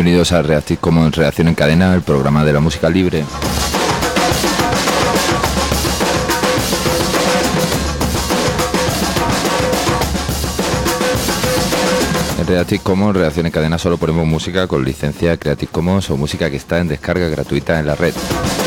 Bienvenidos a Reactive Commons Reacción en Cadena, el programa de la música libre. En Reactive Commons Reacción en Cadena solo ponemos música con licencia Creative Commons o música que está en descarga gratuita en la red.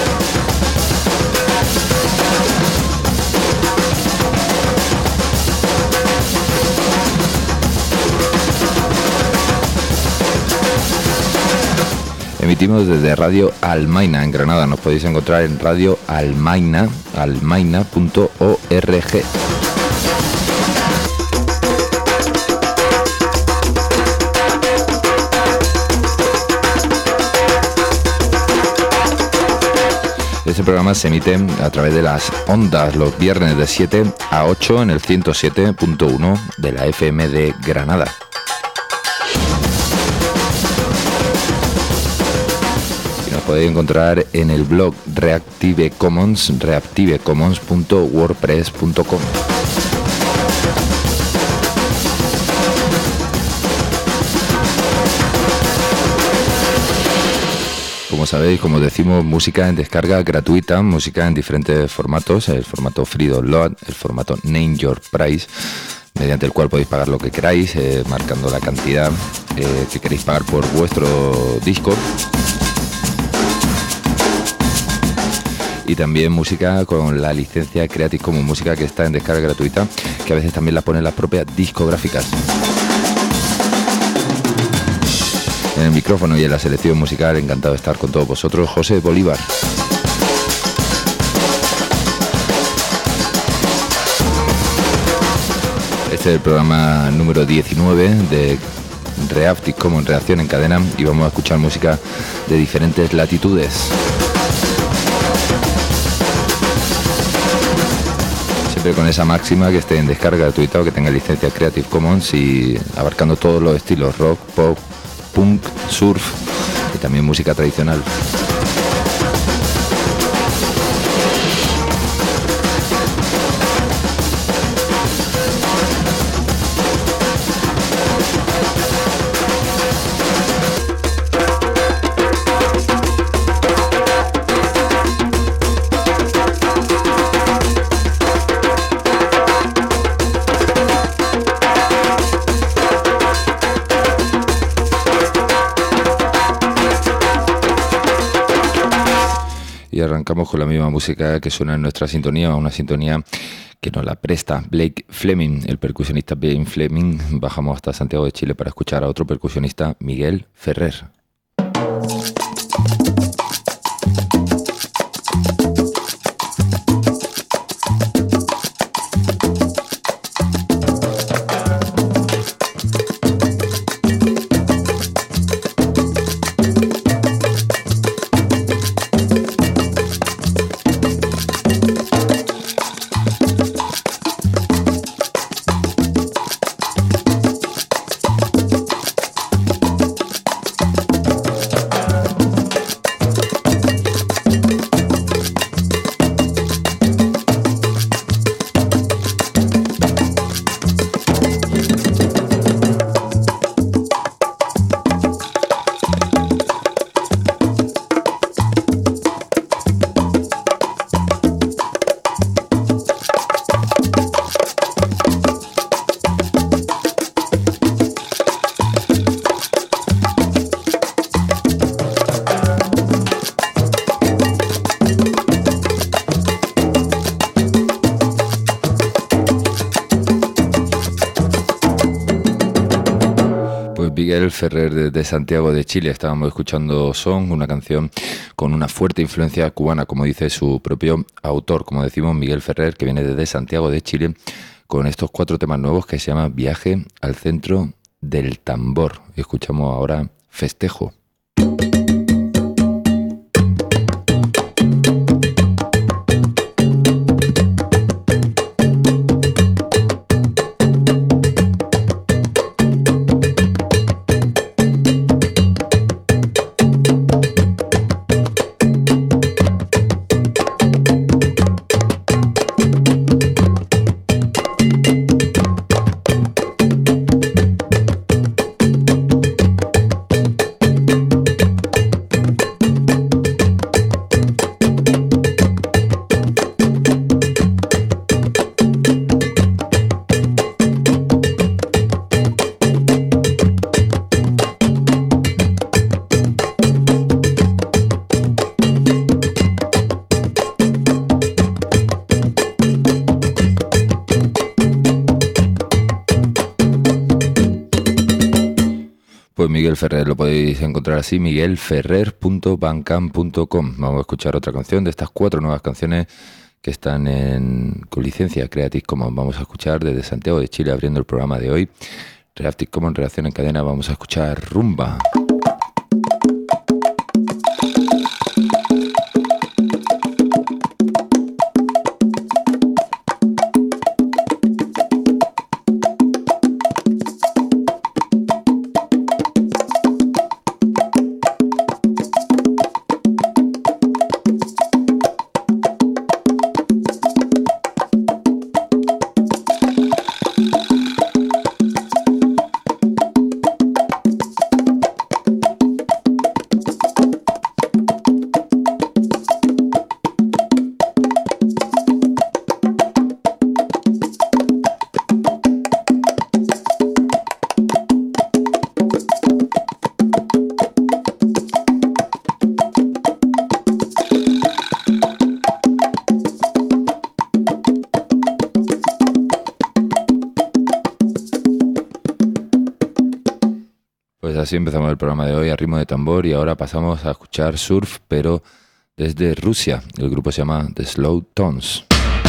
Emitimos desde Radio Almaina en Granada. Nos podéis encontrar en Radio Almaina, almaina.org. Este programa se emite a través de las ondas los viernes de 7 a 8 en el 107.1 de la FM de Granada. Podéis encontrar en el blog Reactive Commons, reactivecommons.wordpress.com. Como sabéis, como decimos, música en descarga gratuita, música en diferentes formatos, el formato Free Download, el formato Name Your Price, mediante el cual podéis pagar lo que queráis, marcando la cantidad que queréis pagar por vuestro disco. Y también música con la licencia Creative Commons, música que está en descarga gratuita, que a veces también la ponen las propias discográficas. En el micrófono y en la selección musical, encantado de estar con todos vosotros, José Bolívar. Este es el programa número 19 de Reactive Commons Reacción en Cadena y vamos a escuchar música de diferentes latitudes. Con esa máxima que esté en descarga gratuita o que tenga licencia Creative Commons y abarcando todos los estilos rock, pop, punk, surf y también música tradicional. Arrancamos con la misma música que suena en nuestra sintonía, una sintonía que nos la presta Blake Fleming, el percusionista Blake Fleming. Bajamos hasta Santiago de Chile para escuchar a otro percusionista, Miguel Ferrer. Miguel Ferrer de Santiago de Chile. Estábamos escuchando Song, una canción con una fuerte influencia cubana, como dice su propio autor, como decimos, Miguel Ferrer, que viene desde Santiago de Chile, con estos 4 temas nuevos que se llaman Viaje al centro del tambor. Escuchamos ahora Festejo. Pues Miguel Ferrer lo podéis encontrar así, miguelferrer.bandcamp.com. Vamos a escuchar otra canción de estas 4 nuevas canciones que están con licencia Creative Commons. Vamos a escuchar desde Santiago de Chile, abriendo el programa de hoy, Creative Commons Reacción en Cadena. Vamos a escuchar Rumba. Así empezamos el programa de hoy a ritmo de tambor y ahora pasamos a escuchar surf, pero desde Rusia. El grupo se llama The Slow Tones.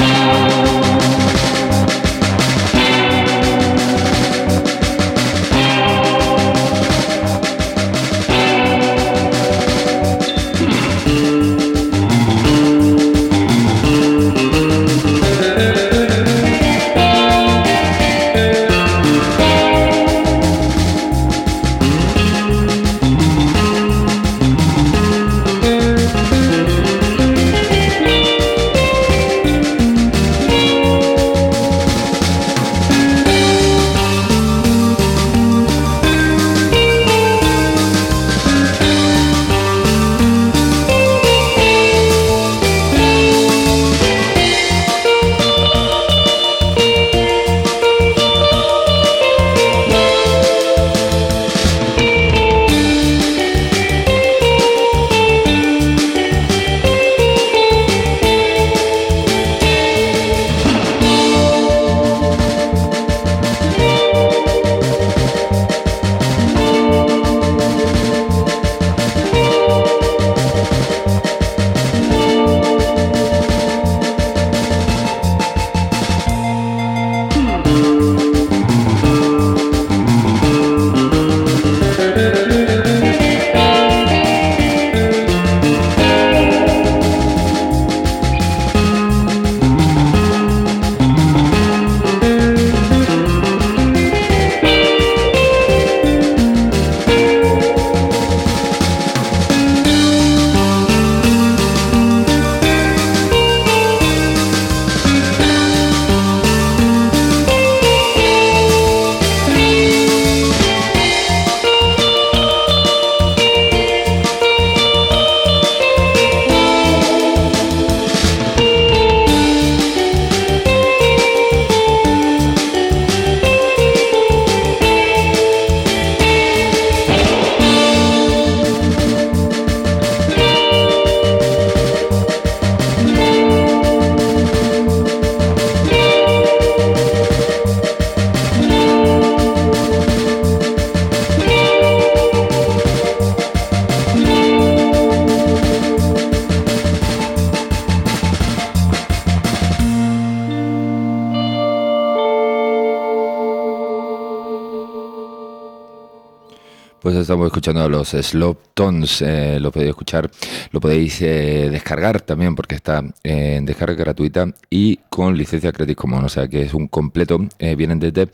Pues estamos escuchando a los Slow Tones, lo podéis escuchar, lo podéis descargar también porque está en descarga gratuita y con licencia Creative Commons, o sea que es un completo, vienen desde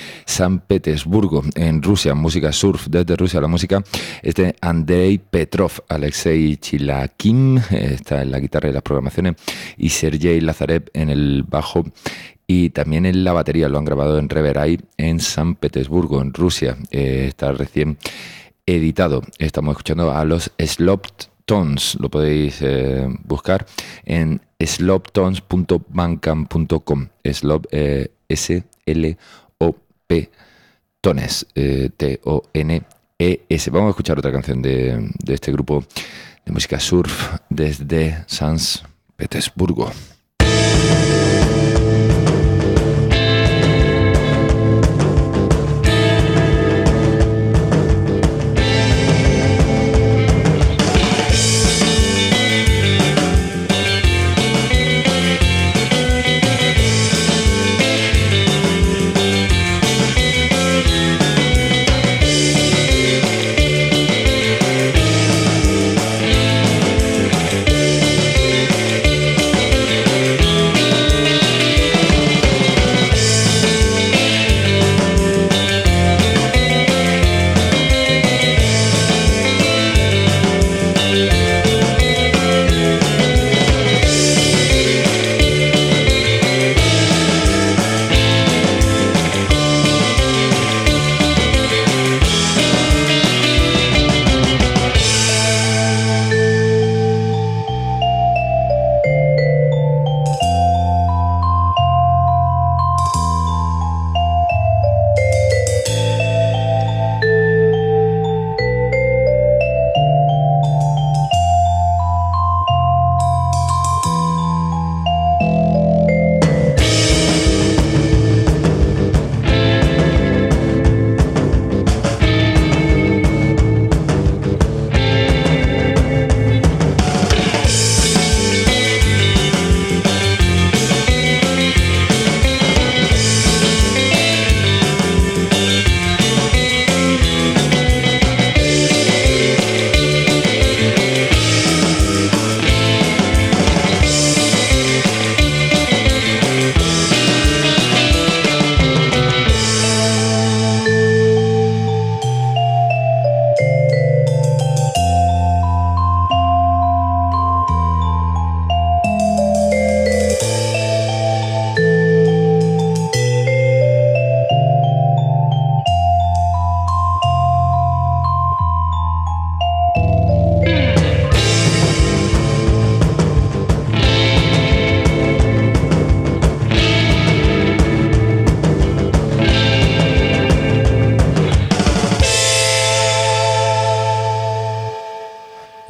San Petersburgo, en Rusia, música surf desde Rusia. La música es de Andrei Petrov, Alexei Chilakin, está en la guitarra y las programaciones, y Sergei Lazarev en el bajo y también en la batería. Lo han grabado en Reverai en San Petersburgo, en Rusia. Está recién editado. Estamos escuchando a los Slow Tones. Lo podéis buscar en sloptones.bandcamp.com. Slop, S-L-O-P, Tones, T-O-N-E-S. Vamos a escuchar otra canción de este grupo de música surf desde San Petersburgo.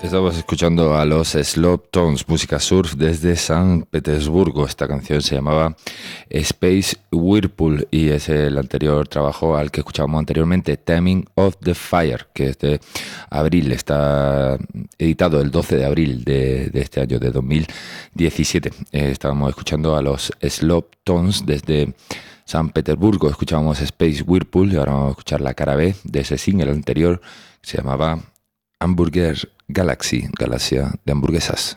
Estamos escuchando a los Slow Tones, música surf desde San Petersburgo. Esta canción se llamaba Space Whirlpool y es el anterior trabajo al que escuchábamos anteriormente, Taming of the Fire, que es de abril, está editado el 12 de abril de este año, de 2017. Estábamos escuchando a los Slow Tones desde San Petersburgo, escuchábamos Space Whirlpool y ahora vamos a escuchar la cara B de ese single anterior que se llamaba Hamburger Galaxy, galaxia de hamburguesas.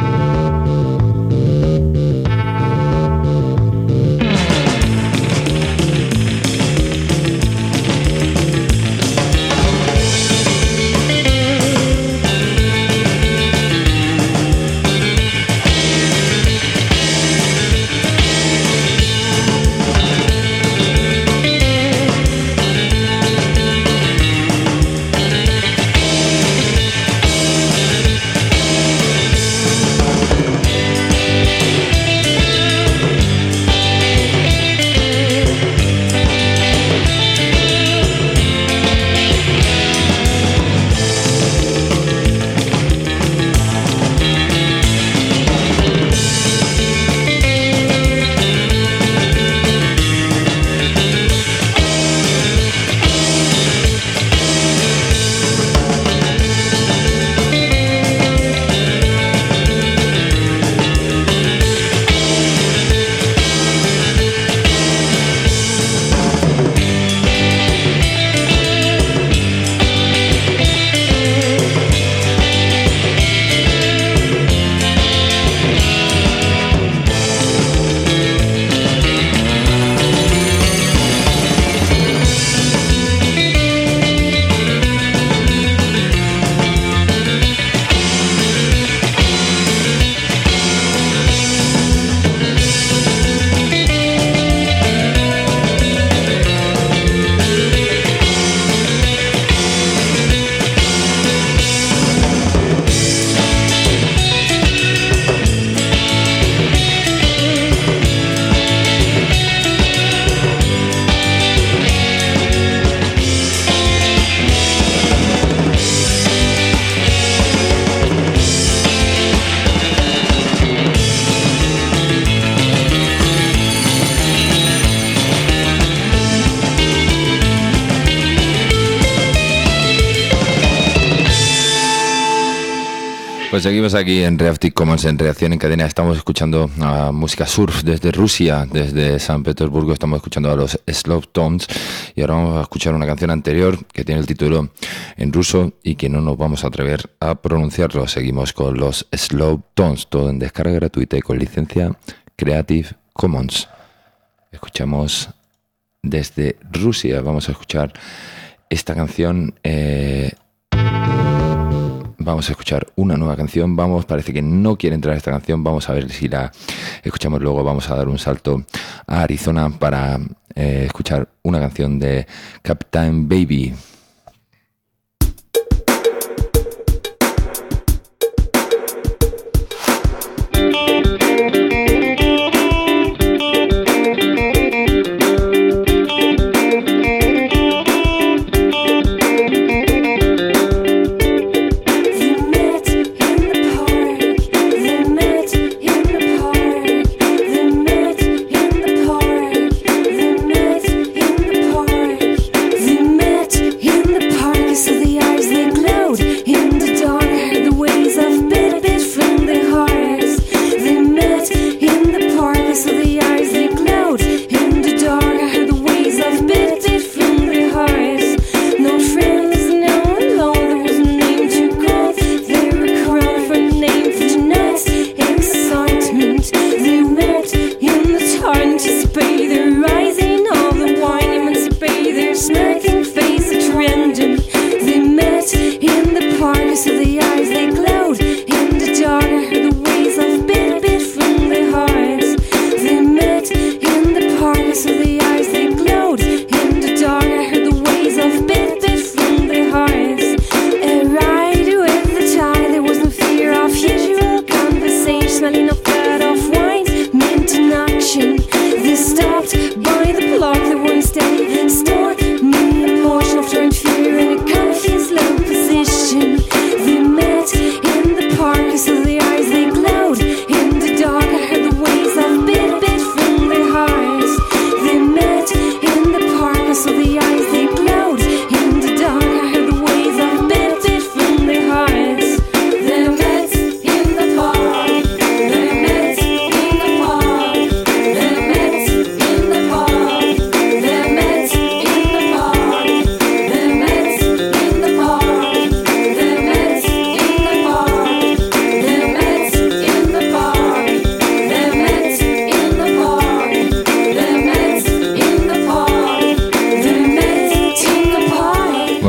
Pues seguimos aquí en Reactive Commons, en Reacción en Cadena. Estamos escuchando música surf desde Rusia, desde San Petersburgo. Estamos escuchando a los Slow Tones y ahora vamos a escuchar una canción anterior que tiene el título en ruso y que no nos vamos a atrever a pronunciarlo. Seguimos con los Slow Tones, todo en descarga gratuita y con licencia Creative Commons. Escuchamos desde Rusia. Vamos a escuchar esta canción. Vamos a escuchar una nueva canción. Parece que no quiere entrar esta canción. Vamos a ver si la escuchamos luego. Vamos a dar un salto a Arizona para escuchar una canción de Captain Baby. He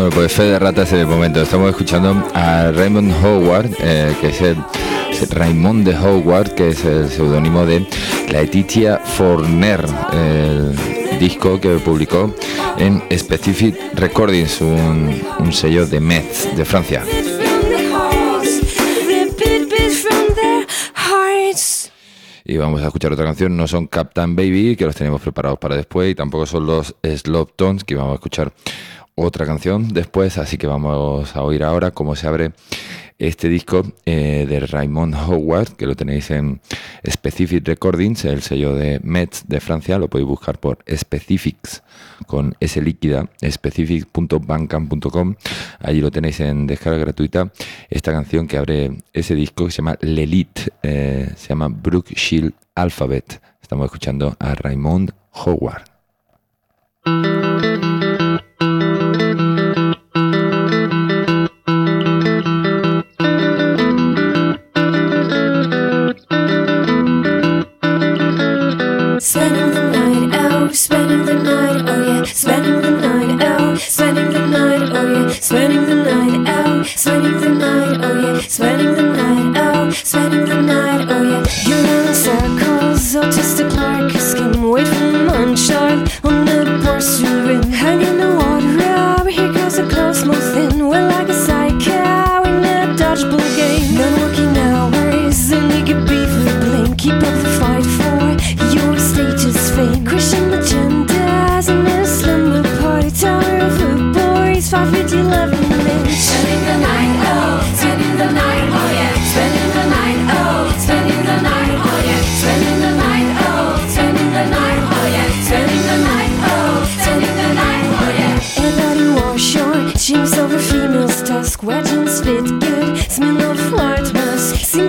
Bueno, pues fe de ratas en el momento. Estamos escuchando a Raymond Howard, que es el Raymond de Howard, que es el seudónimo de Laetitia Fournier, el disco que publicó en Specific Recordings, un sello de Metz, de Francia. Y vamos a escuchar otra canción. No son Captain Baby, que los tenemos preparados para después, y tampoco son los Slow Tones, que vamos a escuchar otra canción después. Así que vamos a oír ahora cómo se abre este disco de Raymond Howard, que lo tenéis en Specific Recordings, el sello de Metz de Francia. Lo podéis buscar por Specifics con S líquida, specific.bandcamp.com. Allí lo tenéis en descarga gratuita. Esta canción que abre ese disco, que se llama L'Elite, se llama Brooke Shield Alphabet. Estamos escuchando a Raymond Howard. Spending the night out, spending the night, oh yeah. Spending the night out, spending the night, oh yeah. Spending the night out, spending the night, oh yeah. Spending the night out, spending the night, oh yeah. You're running circles, autistic like a skin. Wait for the moonshine on the porcelain rim. Hanging the water up, here goes a close mouth in. We're like a psycho in a dodgeball game. No working hours, and you get beef with a blink. Keep up the fight for your status fame. Christian agendas in a slumber party. Tower of the boys, 5'11" inch. Spending the night, oh, spending the night, oh yeah. Spending the night, oh, spending the night, oh yeah. Spending the night, oh, spending the night, oh yeah. Spending the night, oh, spending the night, oh yeah. Everybody wash your jeans over female's tusk. Wet jeans fit good, smell of white musk. Sing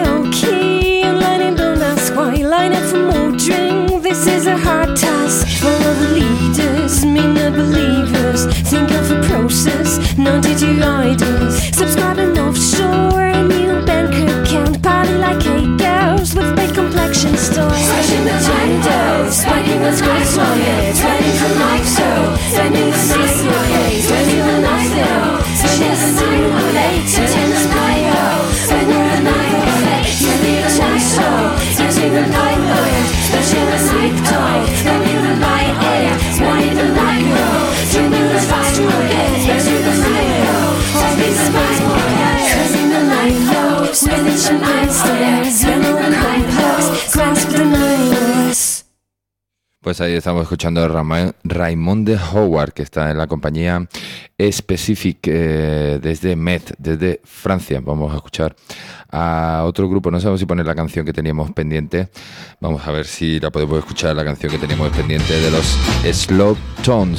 karaoke and lighting, don't ask why. Line up for more drink, this is a hard task. Follow the leaders, me not believers. Think of a process, not did you ideas. Subscribe an offshore, a new bank account. Party like 8 girls with big complexion stores. Crashing the windows, spiking the square slow. Spending the night so, spending the night okay. Spending the night though, spending the night late. Spending the night oh, spending the night late. Spending the night so, spending the night oh yeah. Spending the night oh, spending the night oh yeah. Spending the night oh, spending the fast again. Spending the night oh, spending the night okay. Spending the night oh, spending the night stairs. Spending the night oh, grasp the night. Pues ahí estamos escuchando a Raymond de Howard, que está en la compañía Specific desde Metz, desde Francia. Vamos a escuchar a otro grupo. No sabemos si poner la canción que teníamos pendiente. Vamos a ver si la podemos escuchar, la canción que teníamos pendiente de los Slow Tones.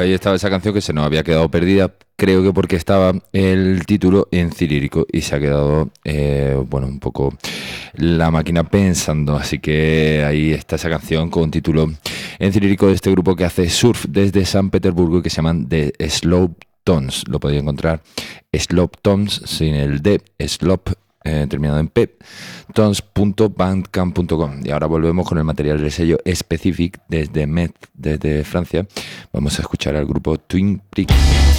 ahí estaba esa canción que se nos había quedado perdida, creo que porque estaba el título en cirílico y se ha quedado, un poco la máquina pensando. Así que ahí está esa canción con título en cirílico de este grupo que hace surf desde San Petersburgo y que se llaman The Slope Tones. Lo podéis encontrar, Slope Tones, sin el D, Slope, terminado en P, tons.bandcamp.com. Y ahora volvemos con el material del sello Specific desde Metz, desde Francia. Vamos a escuchar al grupo Twin Pricks.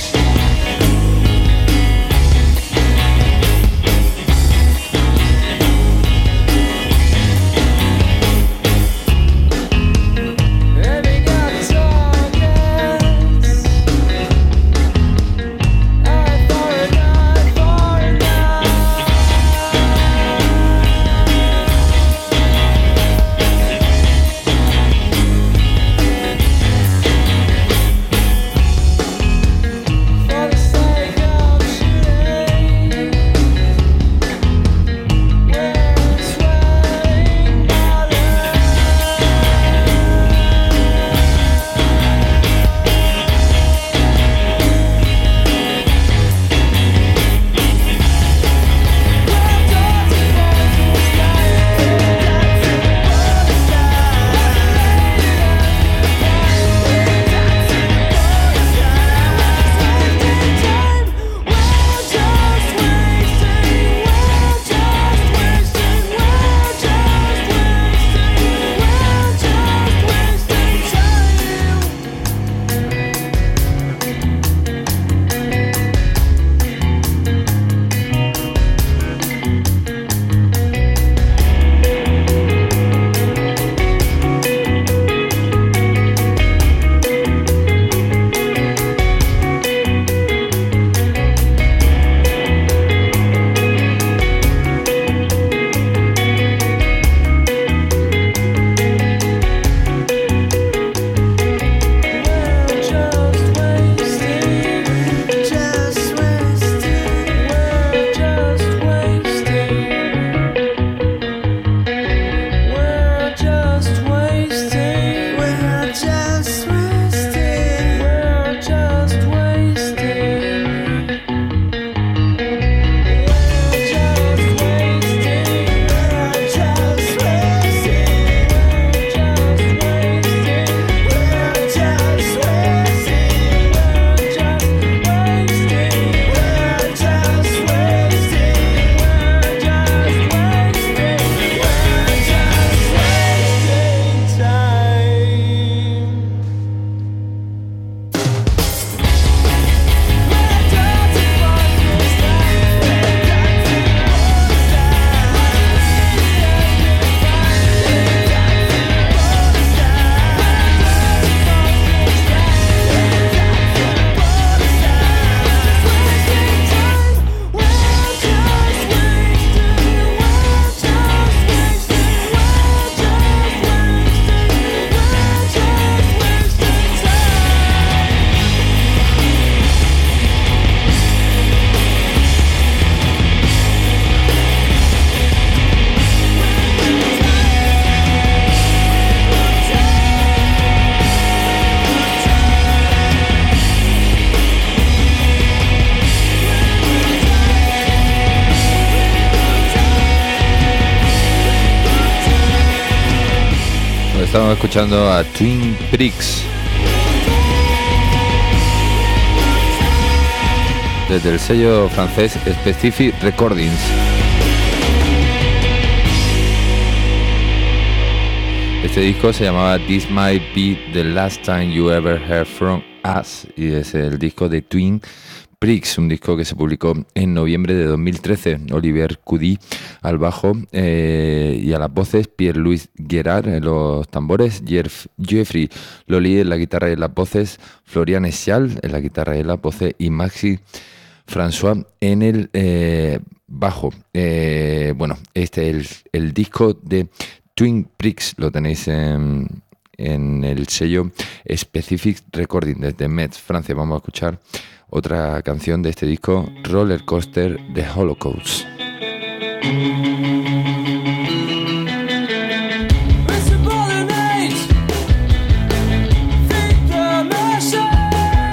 Estamos escuchando a Twin Pricks desde el sello francés Specific Recordings. Este disco se llamaba This Might Be the Last Time You Ever Heard From Us y es el disco de Twin Pricks, un disco que se publicó en noviembre de 2013. Olivier Coudy al bajo y a las voces, Pierre-Louis Guérard en los tambores, Jeffrey Lolly en la guitarra y en las voces, Florian Eschal en la guitarra y en las voces y Maxi François en el bajo. Este es el disco de Twin Pricks, lo tenéis en el sello Specific Recording desde Metz, Francia. Vamos a escuchar otra canción de este disco, Roller Coaster de Holocaust. Insubordinate, think the machine.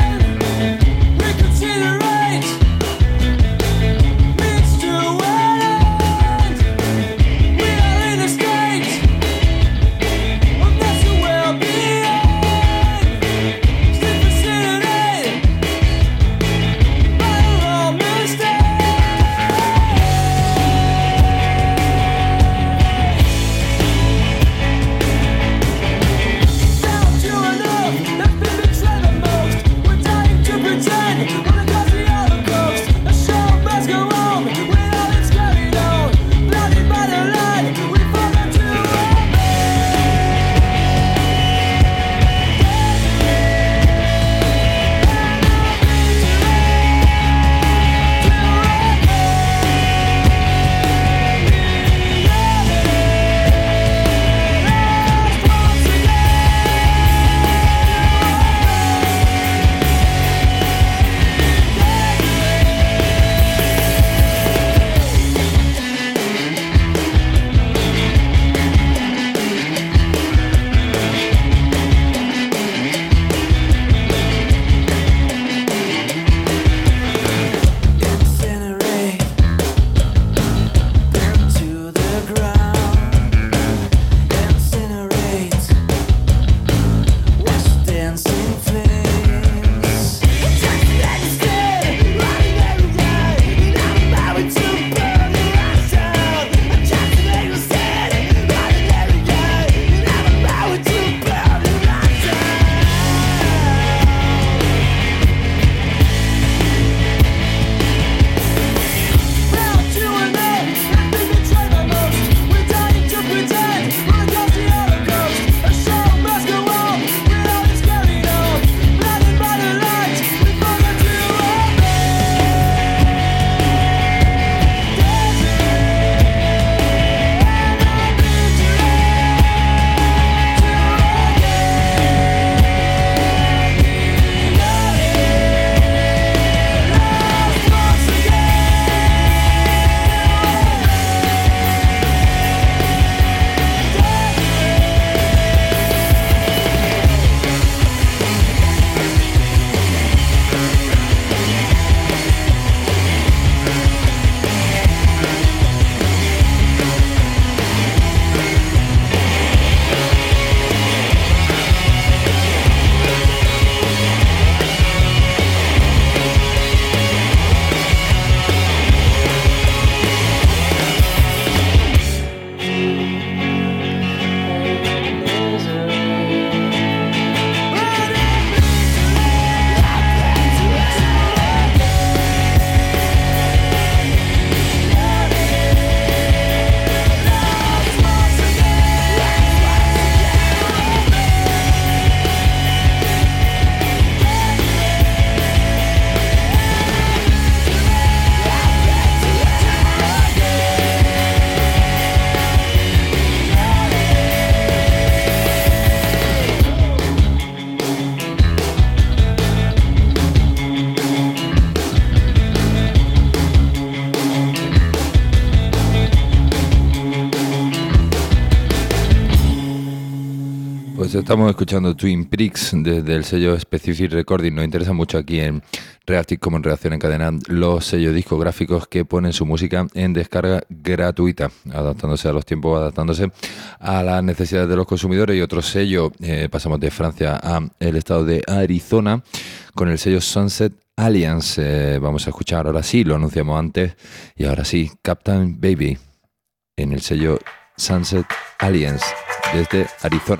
Estamos escuchando Twin Peaks desde el sello Specific Recording. Nos interesa mucho aquí en Reactive como en Reacción en Cadena los sellos discográficos que ponen su música en descarga gratuita, adaptándose a los tiempos, adaptándose a las necesidades de los consumidores. Y otro sello, pasamos de Francia a el estado de Arizona con el sello Sunset Alliance. Vamos a escuchar, ahora sí, lo anunciamos antes, y ahora sí, Captain Baby en el sello Sunset Alliance desde Arizona.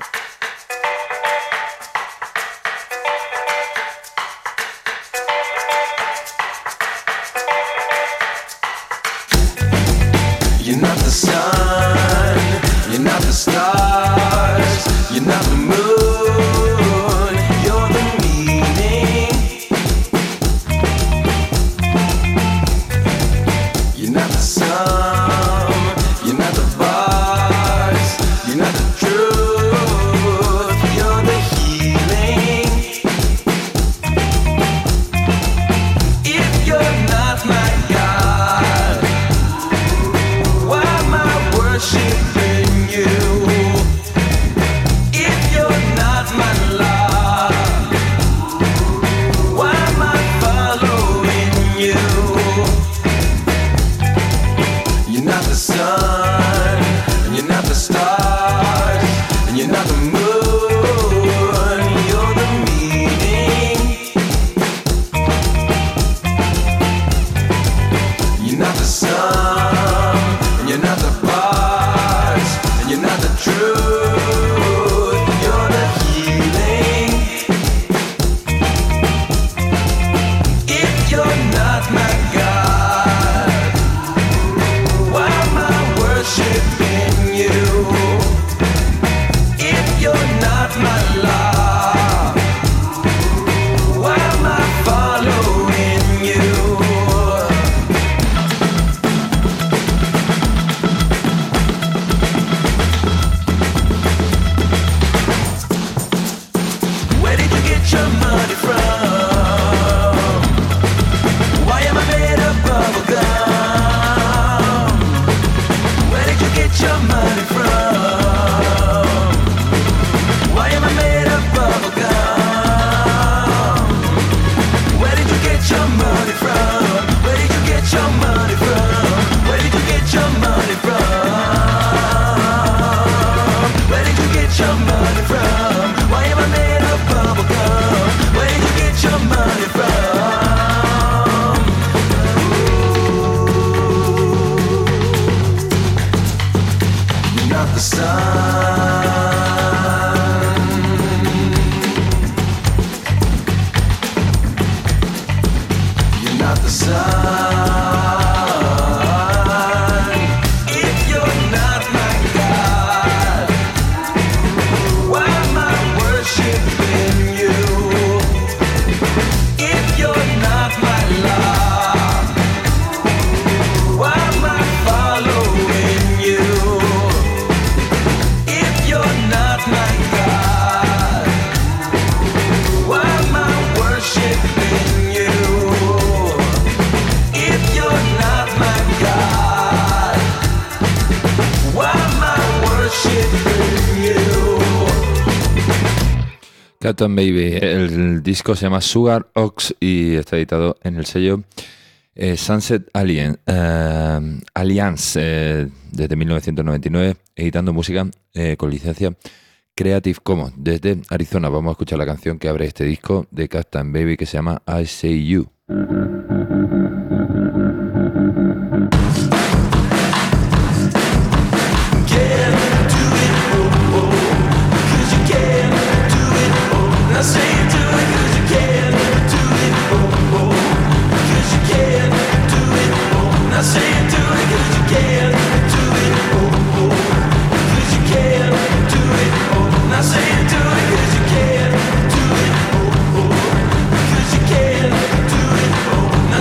You're not the sun, you're not the stars, you're not the moon, you're the meaning. You're not the sum, you're not the bars, you're not the truth, you're the healing. If you're not my God, why am I worshiping you? If you're not my love, why am I following you? You're not the sun, and you're not the stars, and you're not the moon, you're the meaning. You're not the sun, and you're not the bars, and you're not the truth, you're the healing. If you're not my God, why am I worshiping you? If you're not my love, why am I following you? Where did you get your money from? Why am I made of bubble gum? Where did you get your money from? Why am I made of bubble gum? Where did you get your money from? Where did you get your money from? Where did you get your money from? Where did you get your money from? Why am I made of bubble gum? Where did you get your money from? You're not the sun. You're not the sun. If you're not my God, why am I worshiping you? If you're not my love, why am I following you? If you're not my God, why am I worshiping you? If you're not my God, why am I worshiping you? Captain Baby, el disco se llama Sugar Ox y está editado en el sello Sunset Alliance desde 1999, editando música con licencia Creative Commons desde Arizona. Vamos a escuchar la canción que abre este disco de Captain Baby, que se llama I Say You. Now say you do it 'cause you can do it, oh, oh, 'cause you can do it, oh. Now say you do it 'cause you can do it, oh, oh, 'cause you can do it, oh. Now say you do it 'cause you can do it, oh, oh, 'cause you can do it, oh.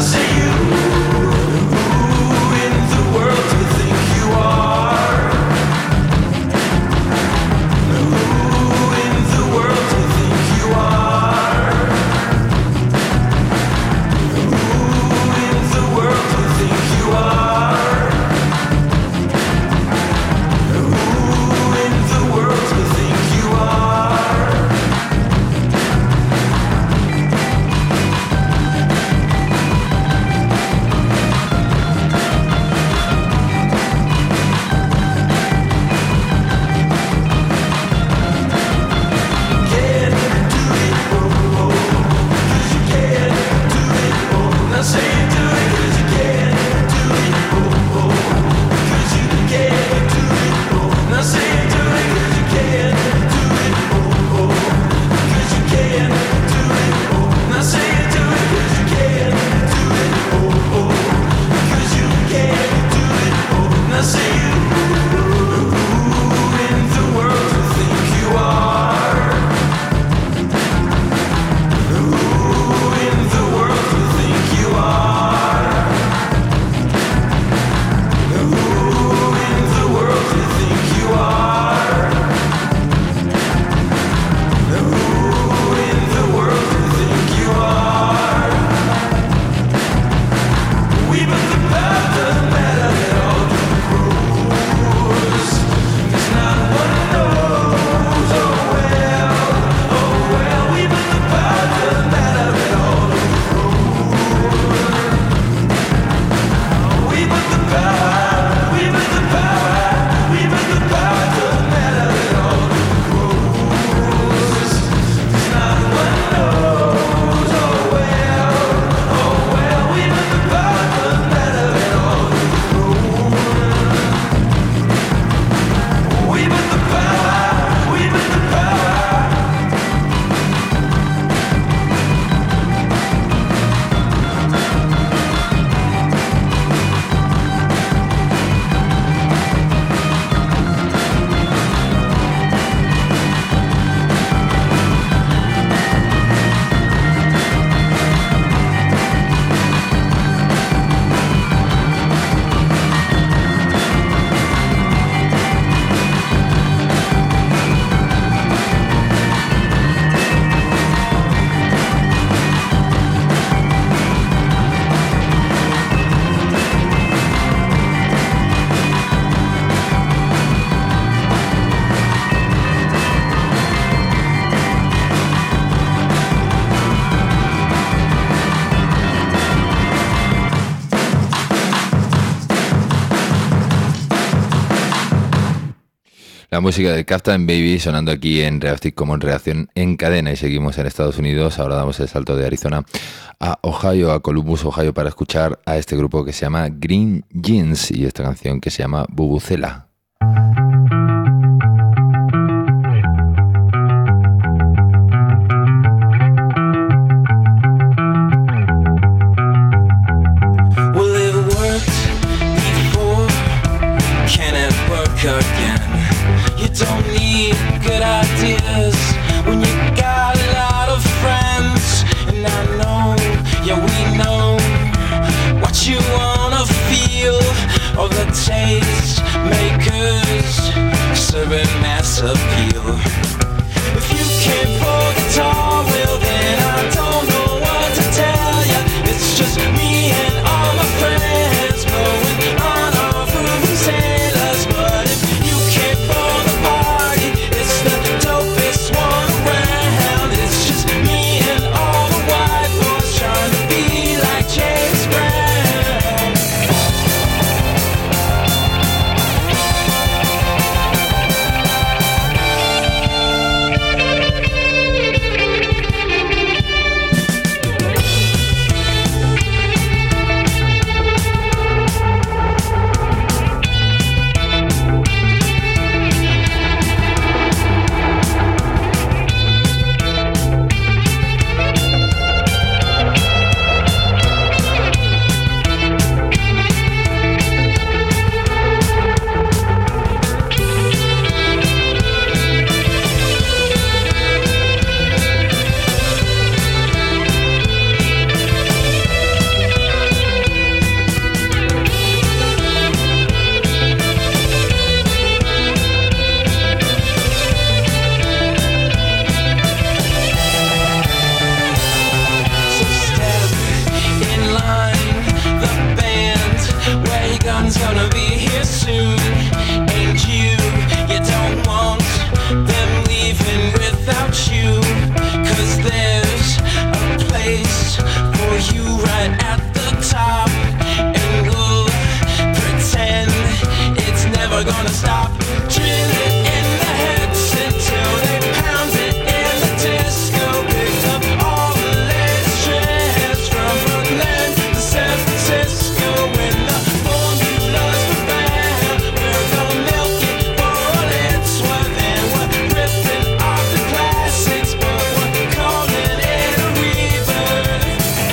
La música de Captain Baby sonando aquí en Reactive como en reacción en cadena, y seguimos en Estados Unidos. Ahora damos el salto de Arizona a Ohio, a Columbus, Ohio, para escuchar a este grupo que se llama Green Jeans y esta canción que se llama Bubucela. Don't need good ideas when you got a lot of friends. And I know, yeah we know what you wanna feel. All the taste makers serving mass appeal. If you can't pull guitar, well then I don't know what to tell ya. It's just me and all my friends blowing on our vuvuzelas. But if you can't pull the party, it's the dopest one around. It's just me and all the white boys trying to be like James Brown. Gonna be here soon, and you don't want them leaving without you. 'Cause there's a place for you right at the top, and we'll pretend it's never gonna stop. Drill it in the heads until they pound it in the disco. Picked up all the latest trends from Brooklyn to San Francisco. When the formula's found, we're gonna milk it for all it's worth. And we're ripping off the classics, but we're calling it a rebirth.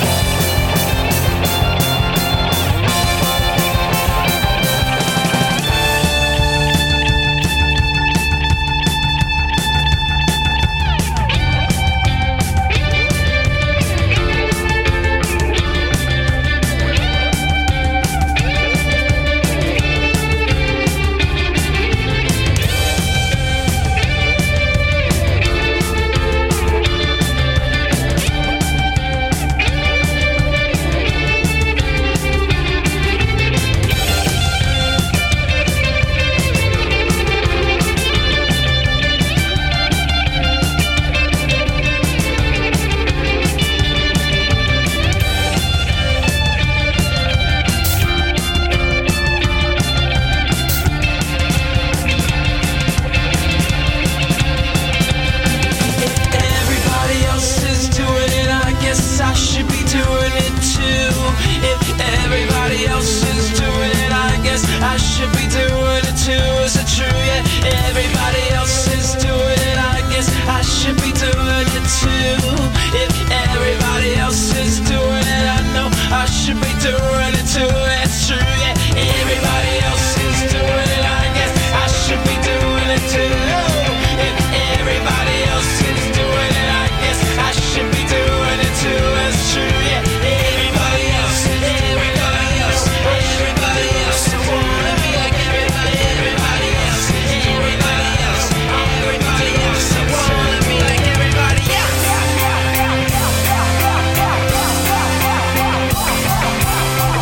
Everybody else is doing it, I guess I should be doing it too. If everybody else is doing it, I guess I should be doing it too. Is it true? Yeah, everybody else is doing it, I guess I should be doing it too. If everybody else is doing it, I know I should be doing it too. It's true, yeah, everybody else is doing it, I guess I should be doing it too. If everybody else is doing it, I guess I should be doing it too. It's true, yeah, everybody else, everybody else, everybody else. I wanna be like everybody, everybody else, everybody else, everybody else. I wanna be like everybody else.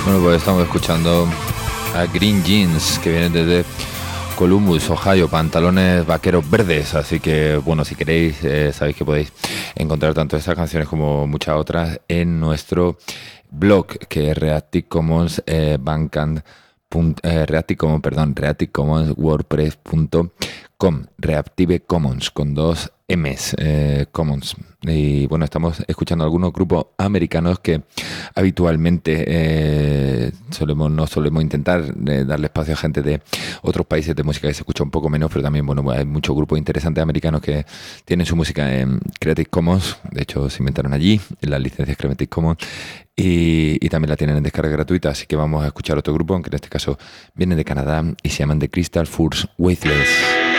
Bueno, pues estamos escuchando a Green Jeans, que vienen desde Columbus, Ohio, pantalones vaqueros verdes. Así que, bueno, si queréis, sabéis que podéis encontrar tanto estas canciones como muchas otras en nuestro blog, que es Reactive Commons Bandcamp. Reactive Commons WordPress.com, Reactive Commons con 2 M's, Commons. Y bueno, estamos escuchando algunos grupos americanos que habitualmente no solemos intentar darle espacio a gente de otros países de música que se escucha un poco menos, pero también, bueno, hay muchos grupos interesantes americanos que tienen su música en Creative Commons. De hecho, se inventaron allí en las licencias Creative Commons. Y también la tienen en descarga gratuita, así que vamos a escuchar otro grupo, aunque en este caso viene de Canadá y se llaman The Crystal Furs Weightless.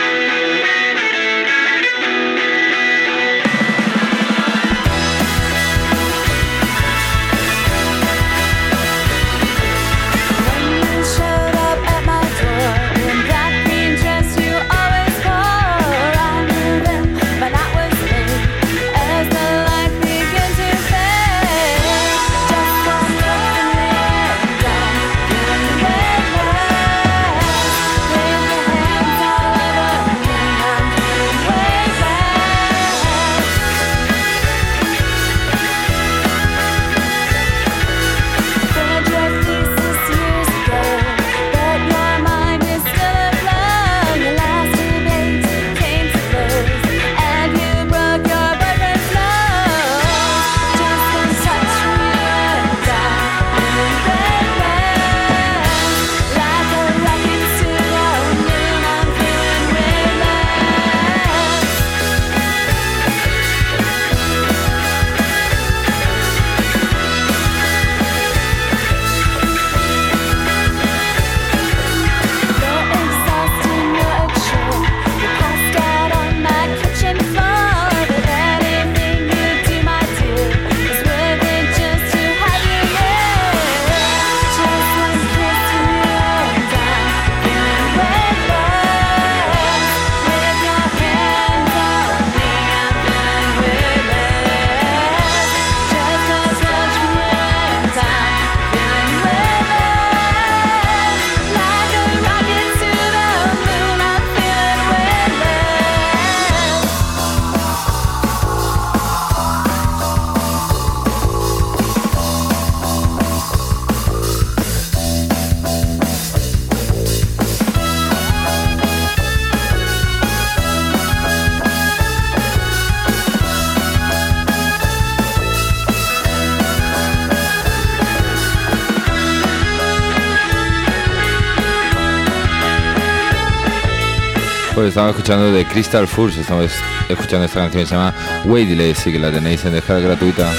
Pues estamos escuchando de Crystal Furs, estamos escuchando esta canción que se llama Weightless y que la tenéis en descarga gratuita.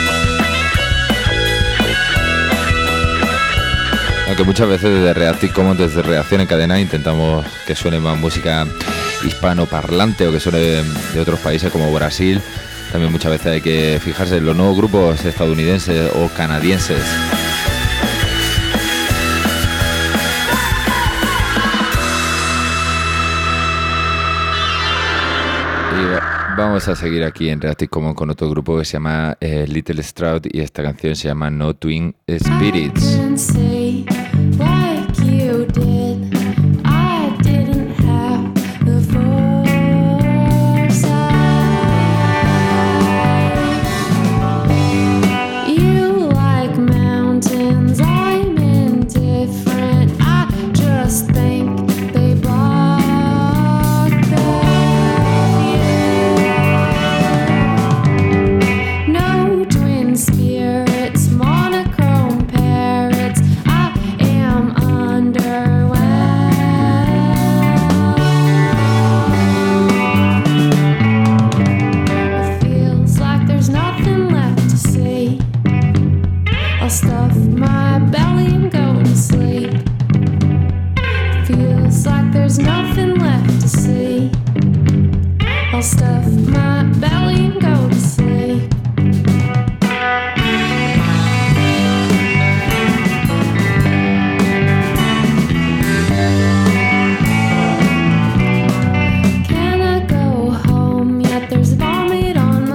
Aunque muchas veces desde Reactive Commons, desde Reacción en Cadena, intentamos que suene más música hispanoparlante o que suene de otros países como Brasil. También muchas veces hay que fijarse en los nuevos grupos estadounidenses o canadienses. Vamos a seguir aquí en Reactive Commons con otro grupo que se llama Little Stroud y esta canción se llama No Twin Spirits.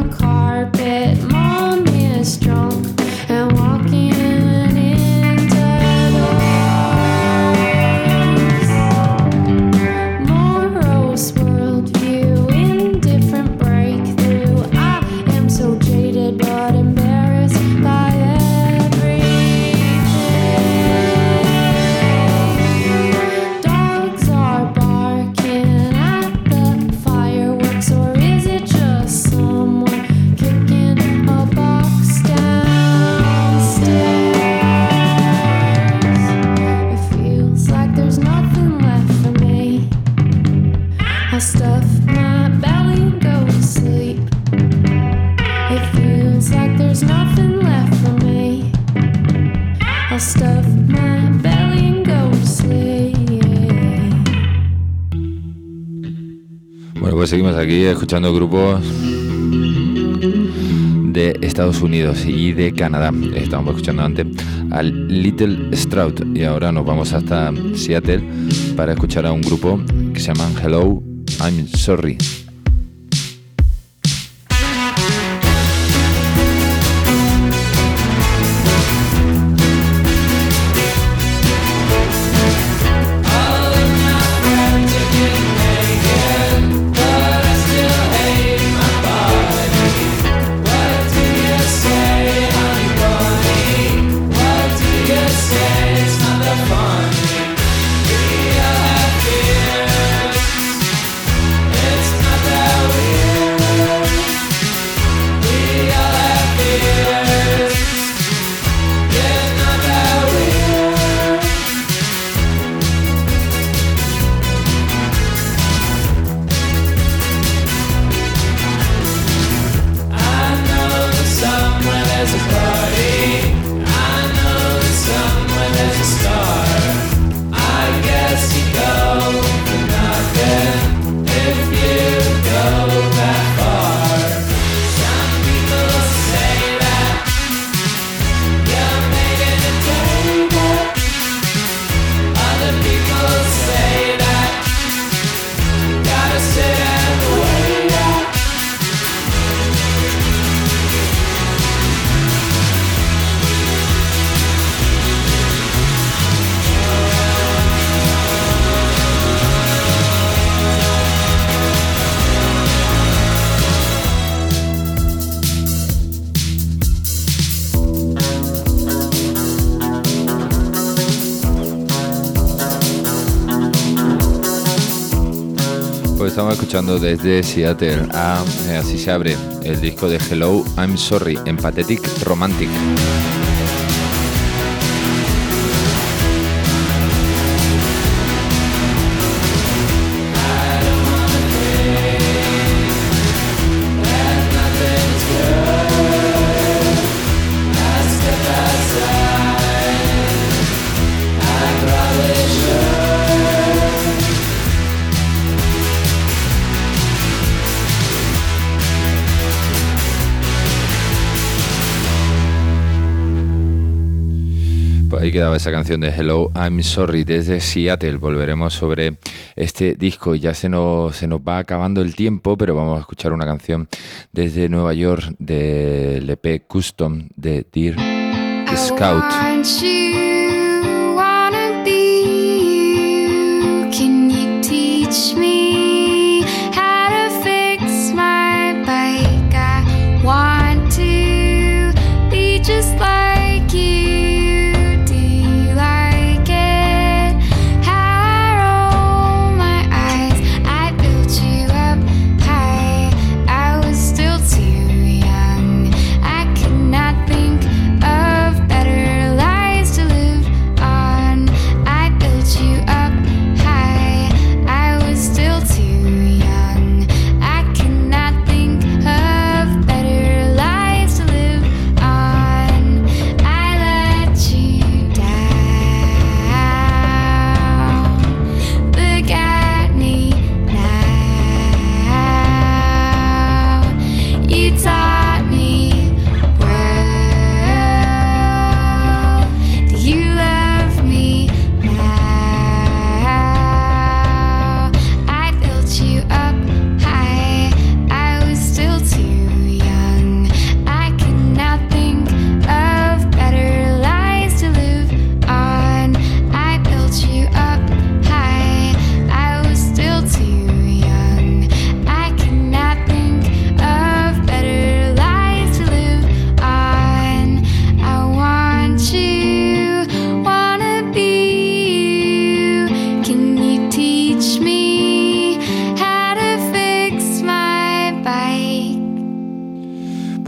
Mom is drunk and walking into stuff my belly and go to sleep. Bueno, pues seguimos aquí escuchando grupos de Estados Unidos y de Canadá. Estábamos escuchando antes al Little Strout y ahora nos vamos hasta Seattle para escuchar a un grupo que se llama Hello, I'm Sorry. Estamos escuchando desde Seattle así se abre el disco de Hello, I'm Sorry en Pathetic Romantic. Ahí quedaba esa canción de Hello, I'm Sorry desde Seattle. Volveremos sobre este disco. Ya se nos va acabando el tiempo, pero vamos a escuchar una canción desde Nueva York del EP Custom de Dear Scout. Think of better lives to live.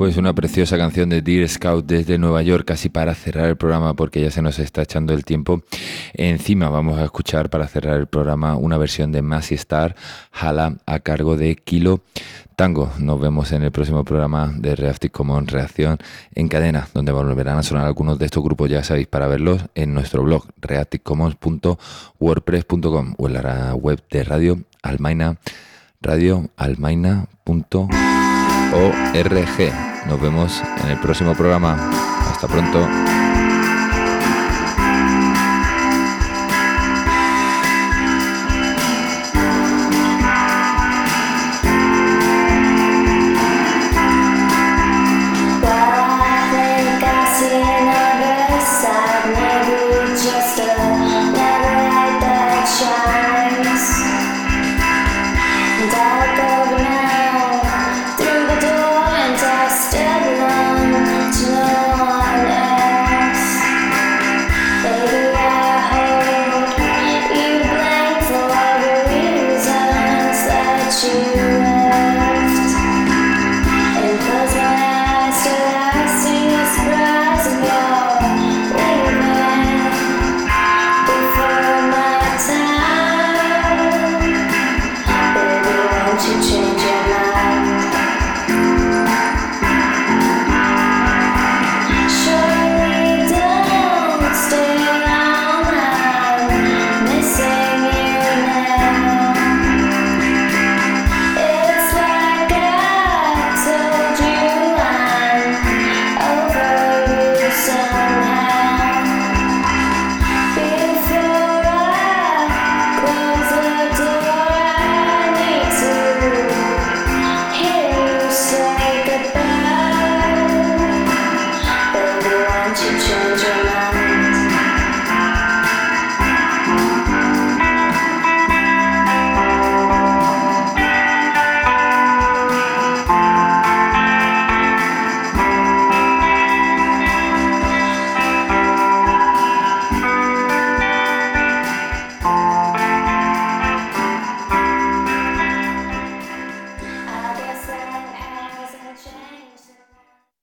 Pues una preciosa canción de Deer Scout desde Nueva York, casi para cerrar el programa porque ya se nos está echando el tiempo. Encima vamos a escuchar para cerrar el programa una versión de Massy Star, Hala, a cargo de Kilo Tango. Nos vemos en el próximo programa de Reactive Commons Reacción en Cadena, donde volverán a sonar algunos de estos grupos, ya sabéis, para verlos en nuestro blog reactivecommons.wordpress.com o en la web de Radio Almaina, radioalmaina.org. Nos vemos en el próximo programa. Hasta pronto.